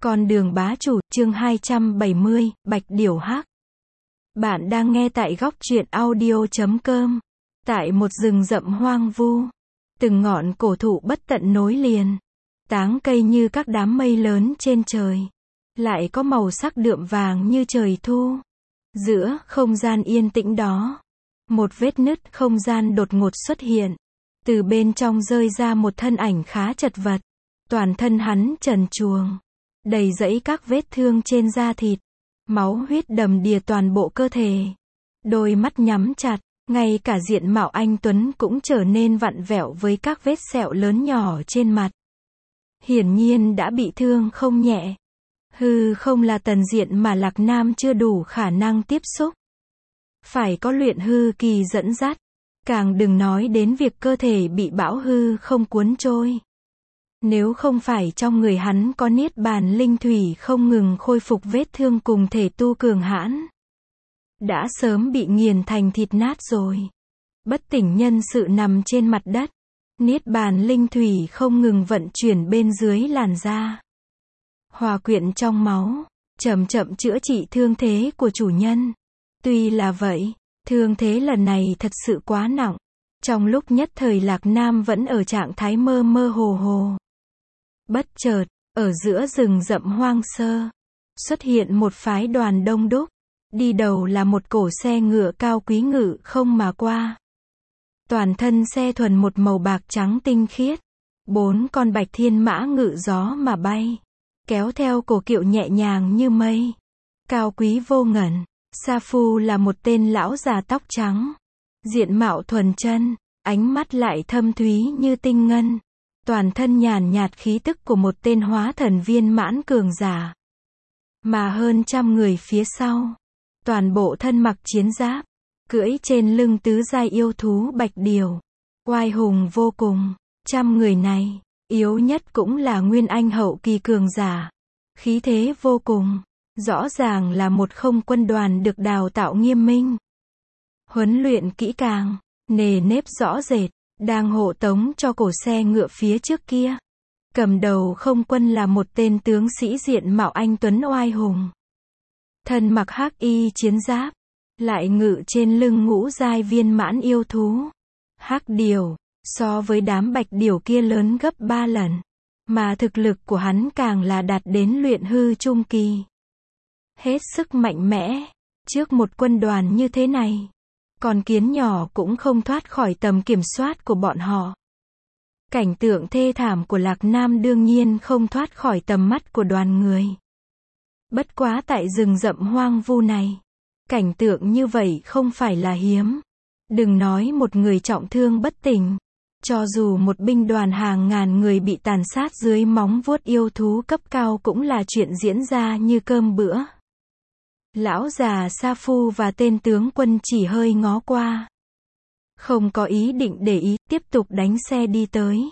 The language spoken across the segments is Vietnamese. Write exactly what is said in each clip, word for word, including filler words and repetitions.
Con đường bá chủ, chương hai trăm bảy mươi, Bạch Điểu Hắc. Bạn đang nghe tại góc truyện audio chấm com. Tại một rừng rậm hoang vu, từng ngọn cổ thụ bất tận nối liền, táng cây như các đám mây lớn trên trời, lại có màu sắc đượm vàng như trời thu. Giữa không gian yên tĩnh đó, một vết nứt không gian đột ngột xuất hiện. Từ bên trong rơi ra một thân ảnh khá chật vật. Toàn thân hắn trần truồng, đầy rẫy các vết thương trên da thịt, máu huyết đầm đìa toàn bộ cơ thể. Đôi mắt nhắm chặt, ngay cả diện mạo anh tuấn cũng trở nên vặn vẹo với các vết sẹo lớn nhỏ trên mặt. Hiển nhiên đã bị thương không nhẹ. Hư không là tầng diện mà Lạc Nam chưa đủ khả năng tiếp xúc. Phải có luyện hư kỳ dẫn dắt, càng đừng nói đến việc cơ thể bị bão hư không cuốn trôi. Nếu không phải trong người hắn có niết bàn linh thủy không ngừng khôi phục vết thương cùng thể tu cường hãn, đã sớm bị nghiền thành thịt nát rồi. Bất tỉnh nhân sự nằm trên mặt đất, niết bàn linh thủy không ngừng vận chuyển bên dưới làn da, hòa quyện trong máu, chậm chậm chữa trị thương thế của chủ nhân. Tuy là vậy, thương thế lần này thật sự quá nặng. Trong lúc nhất thời Lạc Nam vẫn ở trạng thái mơ mơ hồ hồ. Bất chợt, ở giữa rừng rậm hoang sơ, xuất hiện một phái đoàn đông đúc. Đi đầu là một cổ xe ngựa cao quý ngự không mà qua. Toàn thân xe thuần một màu bạc trắng tinh khiết. Bốn con bạch thiên mã ngự gió mà bay, kéo theo cổ kiệu nhẹ nhàng như mây, cao quý vô ngần. Sa Phu là một tên lão già tóc trắng, diện mạo thuần chân, ánh mắt lại thâm thúy như tinh ngân. Toàn thân nhàn nhạt khí tức của một tên hóa thần viên mãn cường giả. Mà hơn trăm người phía sau, toàn bộ thân mặc chiến giáp, cưỡi trên lưng tứ giai yêu thú bạch điểu, oai hùng vô cùng. Trăm người này, yếu nhất cũng là nguyên anh hậu kỳ cường giả, khí thế vô cùng. Rõ ràng là một không quân đoàn được đào tạo nghiêm minh, huấn luyện kỹ càng, nề nếp rõ rệt, đang hộ tống cho cổ xe ngựa phía trước kia. Cầm đầu không quân là một tên tướng sĩ diện mạo anh tuấn oai hùng, thân mặc hắc y chiến giáp, lại ngự trên lưng ngũ giai viên mãn yêu thú. Hắc điểu, so với đám bạch điểu kia lớn gấp ba lần, mà thực lực của hắn càng là đạt đến luyện hư trung kỳ. Hết sức mạnh mẽ. Trước một quân đoàn như thế này, con kiến nhỏ cũng không thoát khỏi tầm kiểm soát của bọn họ. Cảnh tượng thê thảm của Lạc Nam đương nhiên không thoát khỏi tầm mắt của đoàn người. Bất quá tại rừng rậm hoang vu này, cảnh tượng như vậy không phải là hiếm. Đừng nói một người trọng thương bất tỉnh, cho dù một binh đoàn hàng ngàn người bị tàn sát dưới móng vuốt yêu thú cấp cao cũng là chuyện diễn ra như cơm bữa. Lão già Sa Phu và tên tướng quân chỉ hơi ngó qua, không có ý định để ý, tiếp tục đánh xe đi tới.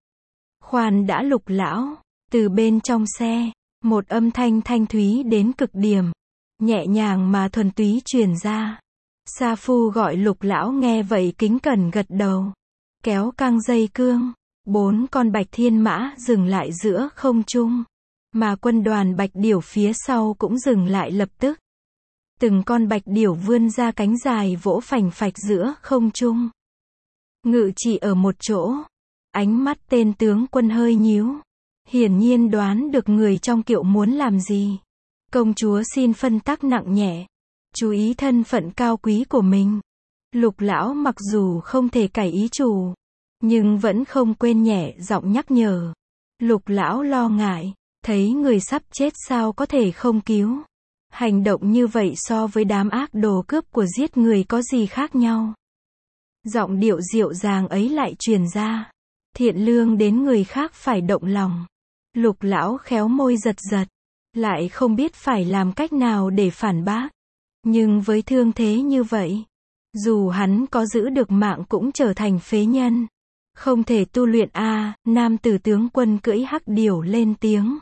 Khoan đã Lục lão. Từ bên trong xe, một âm thanh thanh thúy đến cực điểm, nhẹ nhàng mà thuần túy truyền ra. Sa Phu gọi Lục lão nghe vậy kính cẩn gật đầu, kéo căng dây cương. Bốn con bạch thiên mã dừng lại giữa không trung, mà quân đoàn bạch điểu phía sau cũng dừng lại lập tức. Từng con bạch điểu vươn ra cánh dài vỗ phành phạch giữa không trung, ngự trị ở một chỗ. Ánh mắt tên tướng quân hơi nhíu, hiển nhiên đoán được người trong kiệu muốn làm gì. Công chúa xin phân tắc nặng nhẹ, chú ý thân phận cao quý của mình. Lục lão mặc dù không thể cải ý chủ, nhưng vẫn không quên nhẹ giọng nhắc nhở. Lục lão lo ngại, thấy người sắp chết sao có thể không cứu. Hành động như vậy so với đám ác đồ cướp của giết người có gì khác nhau. Giọng điệu dịu dàng ấy lại truyền ra, thiện lương đến người khác phải động lòng. Lục lão khéo môi giật giật, lại không biết phải làm cách nào để phản bác. Nhưng với thương thế như vậy, dù hắn có giữ được mạng cũng trở thành phế nhân, không thể tu luyện a. À, nam tử tướng quân cưỡi hắc điểu lên tiếng.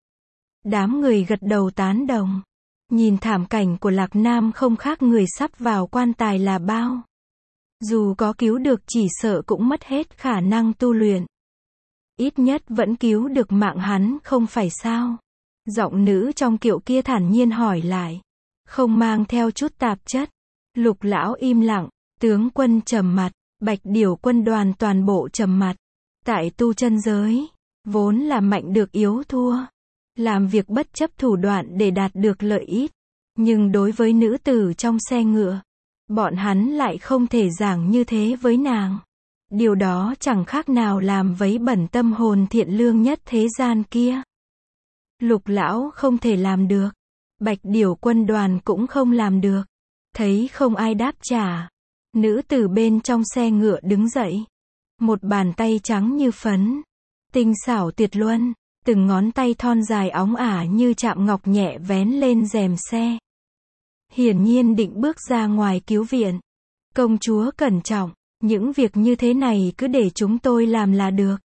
Đám người gật đầu tán đồng. Nhìn thảm cảnh của Lạc Nam không khác người sắp vào quan tài là bao. Dù có cứu được chỉ sợ cũng mất hết khả năng tu luyện. Ít nhất vẫn cứu được mạng hắn không phải sao. Giọng nữ trong kiệu kia thản nhiên hỏi lại. Không mang theo chút tạp chất. Lục lão im lặng, tướng quân trầm mặt, Bạch Điểu quân đoàn toàn bộ trầm mặt. Tại tu chân giới, vốn là mạnh được yếu thua. Làm việc bất chấp thủ đoạn để đạt được lợi ích. Nhưng đối với nữ tử trong xe ngựa, bọn hắn lại không thể giảng như thế với nàng. Điều đó chẳng khác nào làm vấy bẩn tâm hồn thiện lương nhất thế gian kia. Lục lão không thể làm được. Bạch Điểu quân đoàn cũng không làm được. Thấy không ai đáp trả. Nữ tử bên trong xe ngựa đứng dậy. Một bàn tay trắng như phấn. Tinh xảo tuyệt luân. Từng ngón tay thon dài óng ả như chạm ngọc nhẹ vén lên rèm xe. Hiển nhiên định bước ra ngoài cứu viện. Công chúa cẩn trọng. Những việc như thế này cứ để chúng tôi làm là được.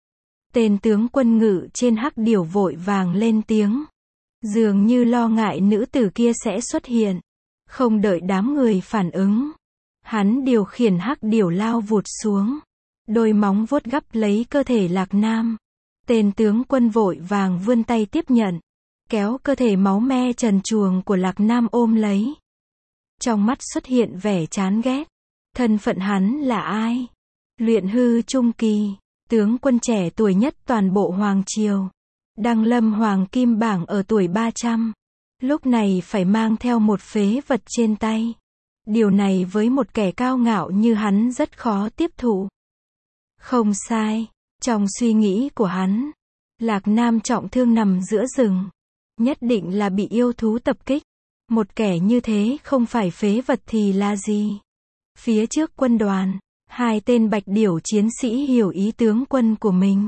Tên tướng quân ngự trên hắc điểu vội vàng lên tiếng. Dường như lo ngại nữ tử kia sẽ xuất hiện. Không đợi đám người phản ứng. Hắn điều khiển hắc điểu lao vụt xuống. Đôi móng vuốt gắp lấy cơ thể Lạc Nam. Tên tướng quân vội vàng vươn tay tiếp nhận. Kéo cơ thể máu me trần truồng của Lạc Nam ôm lấy. Trong mắt xuất hiện vẻ chán ghét. Thân phận hắn là ai? Luyện hư trung kỳ. Tướng quân trẻ tuổi nhất toàn bộ Hoàng Triều. Đăng lâm Hoàng Kim Bảng ở tuổi ba trăm. Lúc này phải mang theo một phế vật trên tay. Điều này với một kẻ cao ngạo như hắn rất khó tiếp thụ. Không sai. Trong suy nghĩ của hắn, Lạc Nam trọng thương nằm giữa rừng. Nhất định là bị yêu thú tập kích. Một kẻ như thế không phải phế vật thì là gì? Phía trước quân đoàn, hai tên Bạch Điểu chiến sĩ hiểu ý tướng quân của mình.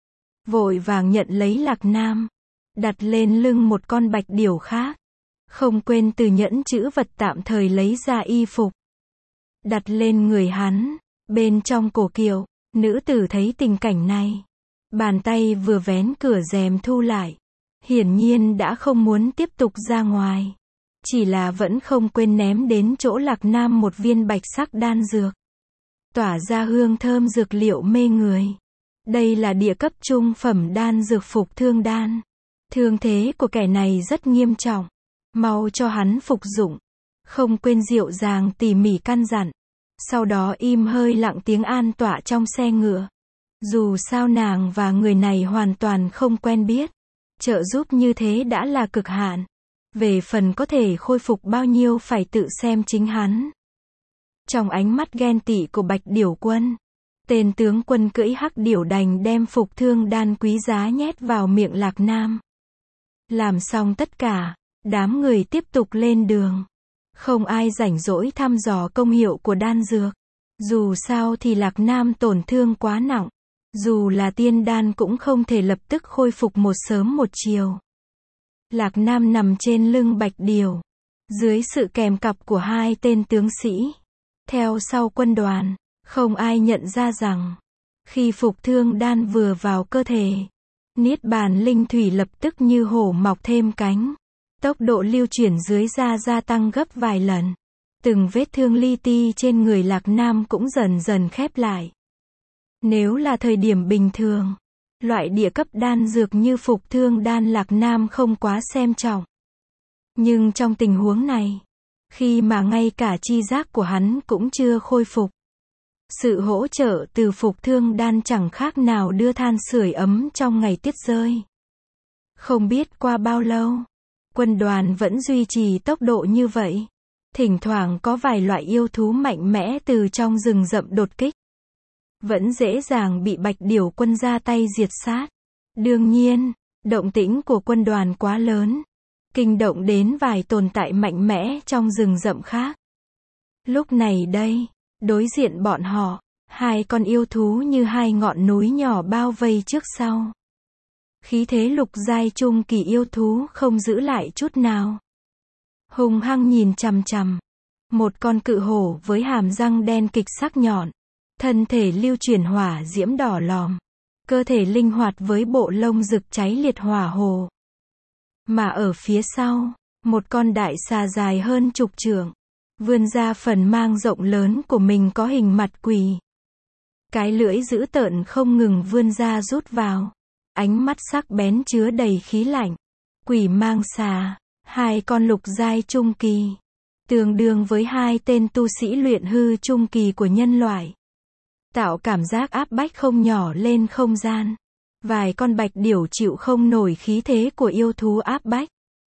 Vội vàng nhận lấy Lạc Nam. Đặt lên lưng một con Bạch Điểu khác. Không quên từ nhẫn trữ vật tạm thời lấy ra y phục. Đặt lên người hắn. Bên trong cổ kiệu, nữ tử thấy tình cảnh này. Bàn tay vừa vén cửa rèm thu lại. Hiển nhiên đã không muốn tiếp tục ra ngoài. Chỉ là vẫn không quên ném đến chỗ Lạc Nam một viên bạch sắc đan dược. Tỏa ra hương thơm dược liệu mê người. Đây là địa cấp trung phẩm đan dược phục thương đan. Thương thế của kẻ này rất nghiêm trọng. Mau cho hắn phục dụng. Không quên dịu dàng tỉ mỉ căn dặn. Sau đó im hơi lặng tiếng an tọa trong xe ngựa. Dù sao nàng và người này hoàn toàn không quen biết. Trợ giúp như thế đã là cực hạn. Về phần có thể khôi phục bao nhiêu phải tự xem chính hắn. Trong ánh mắt ghen tị của Bạch Điểu quân, tên tướng quân cưỡi hắc điểu đành đem phục thương đan quý giá nhét vào miệng Lạc Nam. Làm xong tất cả, đám người tiếp tục lên đường. Không ai rảnh rỗi thăm dò công hiệu của đan dược. Dù sao thì Lạc Nam tổn thương quá nặng. Dù là tiên đan cũng không thể lập tức khôi phục một sớm một chiều. Lạc Nam nằm trên lưng Bạch Điểu. Dưới sự kèm cặp của hai tên tướng sĩ. Theo sau quân đoàn, không ai nhận ra rằng, khi phục thương đan vừa vào cơ thể, Niết bàn linh thủy lập tức như hổ mọc thêm cánh. Tốc độ lưu chuyển dưới da gia tăng gấp vài lần. Từng vết thương li ti trên người Lạc Nam cũng dần dần khép lại. Nếu là thời điểm bình thường, loại địa cấp đan dược như phục thương đan Lạc Nam không quá xem trọng. Nhưng trong tình huống này, khi mà ngay cả chi giác của hắn cũng chưa khôi phục, sự hỗ trợ từ phục thương đan chẳng khác nào đưa than sưởi ấm trong ngày tuyết rơi. Không biết qua bao lâu, quân đoàn vẫn duy trì tốc độ như vậy. Thỉnh thoảng có vài loại yêu thú mạnh mẽ từ trong rừng rậm đột kích. Vẫn dễ dàng bị Bạch Điểu quân ra tay diệt sát. Đương nhiên, động tĩnh của quân đoàn quá lớn. Kinh động đến vài tồn tại mạnh mẽ trong rừng rậm khác. Lúc này đây, đối diện bọn họ, hai con yêu thú như hai ngọn núi nhỏ bao vây trước sau. Khí thế lục giai trung kỳ yêu thú không giữ lại chút nào. Hung hăng nhìn chằm chằm. Một con cự hổ với hàm răng đen kịch sắc nhọn. Thân thể lưu chuyển hỏa diễm đỏ lòm. Cơ thể linh hoạt với bộ lông rực cháy liệt hỏa hồ. Mà ở phía sau, một con đại xà dài hơn chục trượng. Vươn ra phần mang rộng lớn của mình có hình mặt quỷ. Cái lưỡi dữ tợn không ngừng vươn ra rút vào. Ánh mắt sắc bén chứa đầy khí lạnh. Quỷ mang xà, hai con lục giai trung kỳ, tương đương với hai tên tu sĩ luyện hư trung kỳ của nhân loại. Tạo cảm giác áp bách không nhỏ lên không gian. Vài con bạch điểu chịu không nổi khí thế của yêu thú áp bách.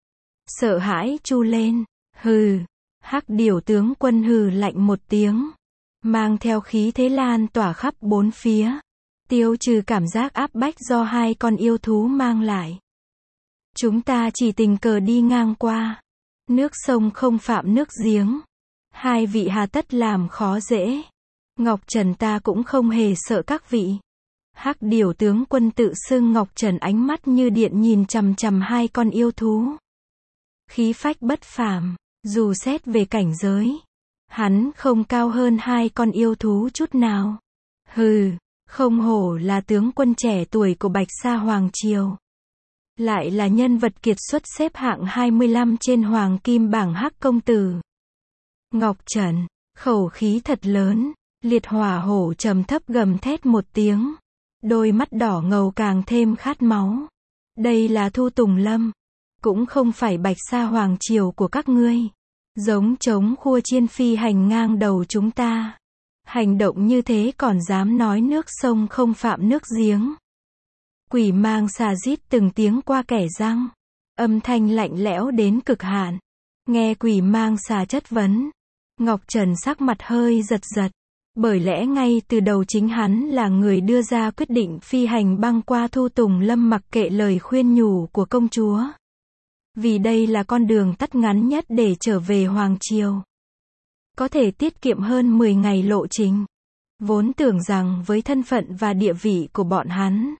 Sợ hãi chu lên, hừ, hắc điểu tướng quân hừ lạnh một tiếng. Mang theo khí thế lan tỏa khắp bốn phía. Tiêu trừ cảm giác áp bách do hai con yêu thú mang lại. Chúng ta chỉ tình cờ đi ngang qua. Nước sông không phạm nước giếng. Hai vị hà tất làm khó dễ. Ngọc Trần ta cũng không hề sợ các vị. Hắc điểu tướng quân tự xưng Ngọc Trần ánh mắt như điện nhìn chằm chằm hai con yêu thú. Khí phách bất phàm, dù xét về cảnh giới, hắn không cao hơn hai con yêu thú chút nào. Hừ, không hổ là tướng quân trẻ tuổi của Bạch Sa Hoàng Triều. Lại là nhân vật kiệt xuất xếp hạng hai mươi lăm trên Hoàng Kim bảng Hắc công tử. Ngọc Trần, khẩu khí thật lớn, liệt hỏa hổ trầm thấp gầm thét một tiếng. Đôi mắt đỏ ngầu càng thêm khát máu. Đây là Thu Tùng Lâm. Cũng không phải Bạch Sa Hoàng Triều của các ngươi. Giống trống khua chiên phi hành ngang đầu chúng ta. Hành động như thế còn dám nói nước sông không phạm nước giếng. Quỷ mang xà rít từng tiếng qua kẻ răng. Âm thanh lạnh lẽo đến cực hạn. Nghe quỷ mang xà chất vấn. Ngọc Trần sắc mặt hơi giật giật. Bởi lẽ ngay từ đầu chính hắn là người đưa ra quyết định phi hành băng qua Thu Tùng Lâm mặc kệ lời khuyên nhủ của công chúa. Vì đây là con đường tắt ngắn nhất để trở về Hoàng Triều. Có thể tiết kiệm hơn mười ngày lộ trình. Vốn tưởng rằng với thân phận và địa vị của bọn hắn,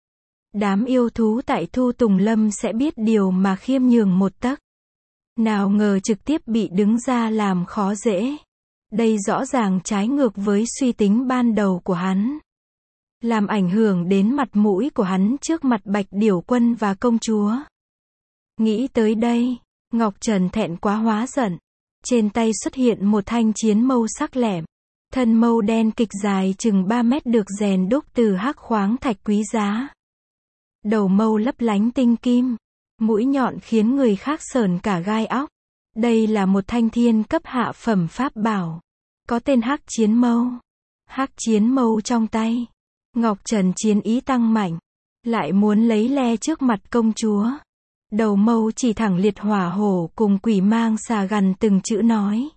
đám yêu thú tại Thu Tùng Lâm sẽ biết điều mà khiêm nhường một tấc. Nào ngờ trực tiếp bị đứng ra làm khó dễ. Đây rõ ràng trái ngược với suy tính ban đầu của hắn. Làm ảnh hưởng đến mặt mũi của hắn trước mặt Bạch Điểu Quân và công chúa. Nghĩ tới đây, Ngọc Trần thẹn quá hóa giận. Trên tay xuất hiện một thanh chiến mâu sắc lẻm. Thân mâu đen kịch dài chừng ba mét được rèn đúc từ hắc khoáng thạch quý giá. Đầu mâu lấp lánh tinh kim. Mũi nhọn khiến người khác sởn cả gai óc. Đây là một thanh thiên cấp hạ phẩm pháp bảo. Có tên hắc chiến mâu. Hắc chiến mâu trong tay. Ngọc Trần chiến ý tăng mạnh. Lại muốn lấy le trước mặt công chúa. Đầu mâu chỉ thẳng liệt hỏa hổ cùng quỷ mang xà gằn từng chữ nói.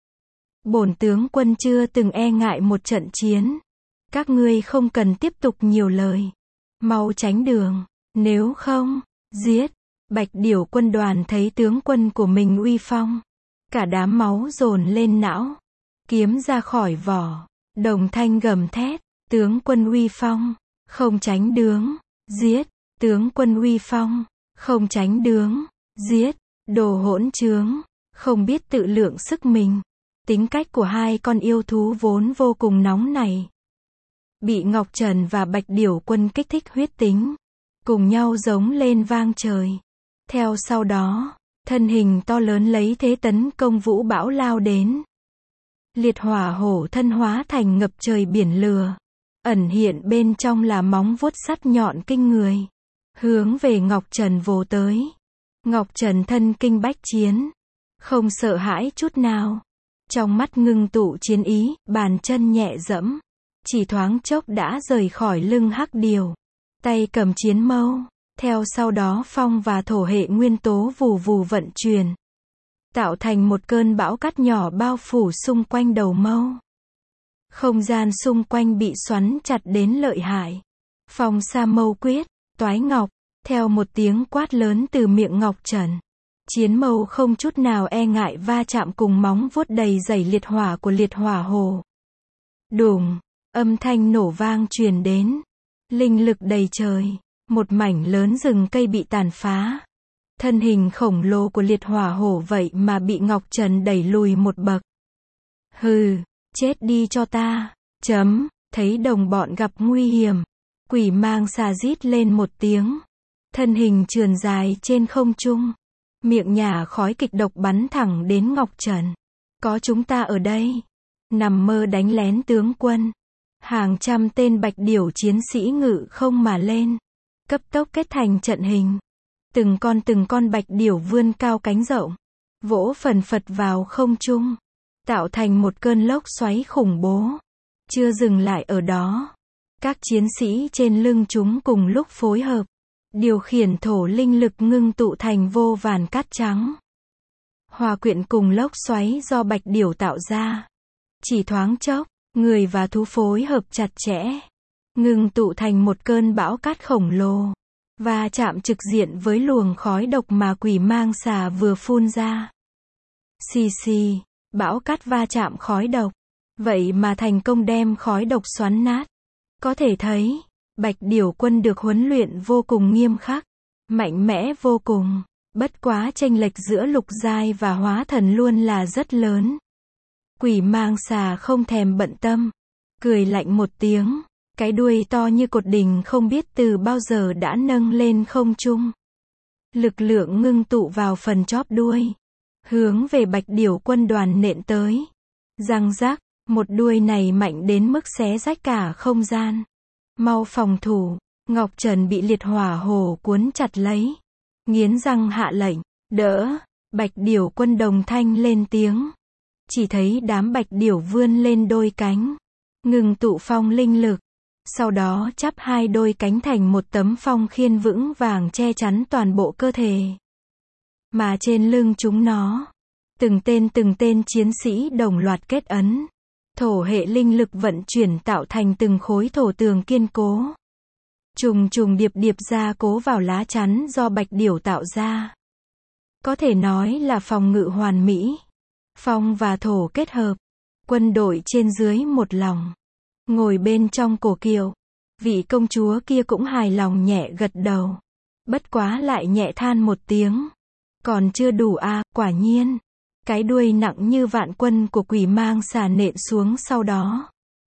Bổn tướng quân chưa từng e ngại một trận chiến. Các ngươi không cần tiếp tục nhiều lời. Mau tránh đường. Nếu không, giết. Bạch Điểu quân đoàn thấy tướng quân của mình uy phong. Cả đám máu dồn lên não. Kiếm ra khỏi vỏ. Đồng thanh gầm thét. Tướng quân uy phong. Không tránh đường. Giết. Tướng quân uy phong. Không tránh đường. Giết. Đồ hỗn trướng. Không biết tự lượng sức mình. Tính cách của hai con yêu thú vốn vô cùng nóng này. Bị Ngọc Trần và Bạch Điểu quân kích thích huyết tính. Cùng nhau giống lên vang trời. Theo sau đó, thân hình to lớn lấy thế tấn công vũ bão lao đến. Liệt hỏa hổ thân hóa thành ngập trời biển lửa. Ẩn hiện bên trong là móng vuốt sắt nhọn kinh người. Hướng về Ngọc Trần vồ tới. Ngọc Trần thân kinh bách chiến. Không sợ hãi chút nào. Trong mắt ngưng tụ chiến ý, bàn chân nhẹ dẫm. Chỉ thoáng chốc đã rời khỏi lưng hắc điểu. Tay cầm chiến mâu. Theo sau đó phong và thổ hệ nguyên tố vù vù vận chuyển. Tạo thành một cơn bão cát nhỏ bao phủ xung quanh đầu mâu. Không gian xung quanh bị xoắn chặt đến lợi hại. Phong sa mâu quyết, toái ngọc. Theo một tiếng quát lớn từ miệng Ngọc Trần. Chiến mâu không chút nào e ngại va chạm cùng móng vuốt đầy dày liệt hỏa của liệt hỏa hồ. Đùng, âm thanh nổ vang truyền đến. Linh lực đầy trời. Một mảnh lớn rừng cây bị tàn phá. Thân hình khổng lồ của liệt hỏa hổ vậy mà bị Ngọc Trần đẩy lùi một bậc. Hừ, chết đi cho ta. Chấm, thấy đồng bọn gặp nguy hiểm. Quỷ mang xà rít lên một tiếng. Thân hình trườn dài trên không trung. Miệng nhả khói kịch độc bắn thẳng đến Ngọc Trần. Có chúng ta ở đây. Nằm mơ đánh lén tướng quân. Hàng trăm tên bạch điểu chiến sĩ ngự không mà lên. Cấp tốc kết thành trận hình. Từng con từng con bạch điểu vươn cao cánh rộng, vỗ phần phật vào không trung, tạo thành một cơn lốc xoáy khủng bố. Chưa dừng lại ở đó, các chiến sĩ trên lưng chúng cùng lúc phối hợp, điều khiển thổ linh lực ngưng tụ thành vô vàn cát trắng, hòa quyện cùng lốc xoáy do bạch điểu tạo ra. Chỉ thoáng chốc, người và thú phối hợp chặt chẽ, ngưng tụ thành một cơn bão cát khổng lồ, và chạm trực diện với luồng khói độc mà quỷ mang xà vừa phun ra. Xì xì, bão cát va chạm khói độc, vậy mà thành công đem khói độc xoắn nát. Có thể thấy, bạch điểu quân được huấn luyện vô cùng nghiêm khắc, mạnh mẽ vô cùng, bất quá chênh lệch giữa lục giai và hóa thần luôn là rất lớn. Quỷ mang xà không thèm bận tâm, cười lạnh một tiếng, cái đuôi to như cột đình không biết từ bao giờ đã nâng lên không trung. Lực lượng ngưng tụ vào phần chóp đuôi, hướng về bạch điểu quân đoàn nện tới. Răng rắc, một đuôi này mạnh đến mức xé rách cả không gian. Mau phòng thủ, Ngọc Trần bị liệt hỏa hồ cuốn chặt lấy, nghiến răng hạ lệnh, đỡ. Bạch điểu quân đồng thanh lên tiếng. Chỉ thấy đám bạch điểu vươn lên đôi cánh, ngừng tụ phong linh lực, sau đó chắp hai đôi cánh thành một tấm phong khiên vững vàng che chắn toàn bộ cơ thể. Mà trên lưng chúng nó, từng tên từng tên chiến sĩ đồng loạt kết ấn, thổ hệ linh lực vận chuyển tạo thành từng khối thổ tường kiên cố, trùng trùng điệp điệp gia cố vào lá chắn do bạch điểu tạo ra. Có thể nói là phòng ngự hoàn mỹ. Phong và thổ kết hợp, quân đội trên dưới một lòng. Ngồi bên trong cổ kiệu, vị công chúa kia cũng hài lòng nhẹ gật đầu. Bất quá lại nhẹ than một tiếng. Còn chưa đủ à, quả nhiên. Cái đuôi nặng như vạn quân của quỷ mang xà nện xuống sau đó.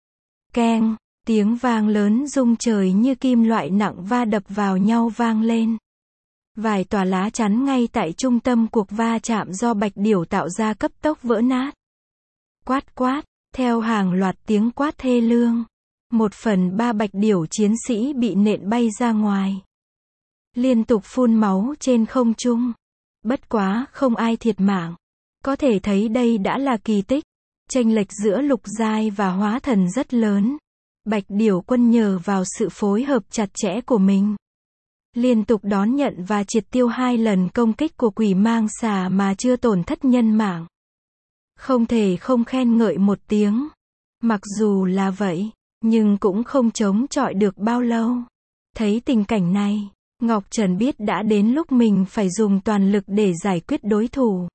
Keng, tiếng vang lớn rung trời như kim loại nặng va đập vào nhau vang lên. Vài tòa lá chắn ngay tại trung tâm cuộc va chạm do bạch điểu tạo ra cấp tốc vỡ nát. Quát quát, theo hàng loạt tiếng quát thê lương. Một phần ba bạch điểu chiến sĩ bị nện bay ra ngoài. Liên tục phun máu trên không trung. Bất quá không ai thiệt mạng. Có thể thấy đây đã là kỳ tích. Chênh lệch giữa lục giai và hóa thần rất lớn. Bạch điểu quân nhờ vào sự phối hợp chặt chẽ của mình, liên tục đón nhận và triệt tiêu hai lần công kích của quỷ mang xà mà chưa tổn thất nhân mạng. Không thể không khen ngợi một tiếng. Mặc dù là vậy, nhưng cũng không chống chọi được bao lâu. Thấy tình cảnh này, Ngọc Trần biết đã đến lúc mình phải dùng toàn lực để giải quyết đối thủ.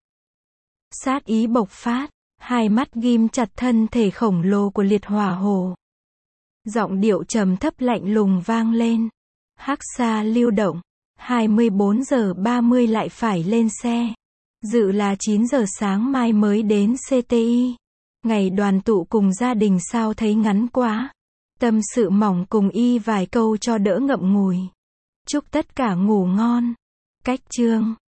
Sát ý bộc phát, hai mắt ghim chặt thân thể khổng lồ của liệt hỏa hồ. Giọng điệu trầm thấp lạnh lùng vang lên. Hắc Sa lưu động, hai mươi bốn giờ ba mươi lại phải lên xe. Dự là chín giờ sáng mai mới đến xê tê i. Ngày đoàn tụ cùng gia đình sao thấy ngắn quá. Tâm sự mỏng cùng y vài câu cho đỡ ngậm ngùi. Chúc tất cả ngủ ngon. Cách chương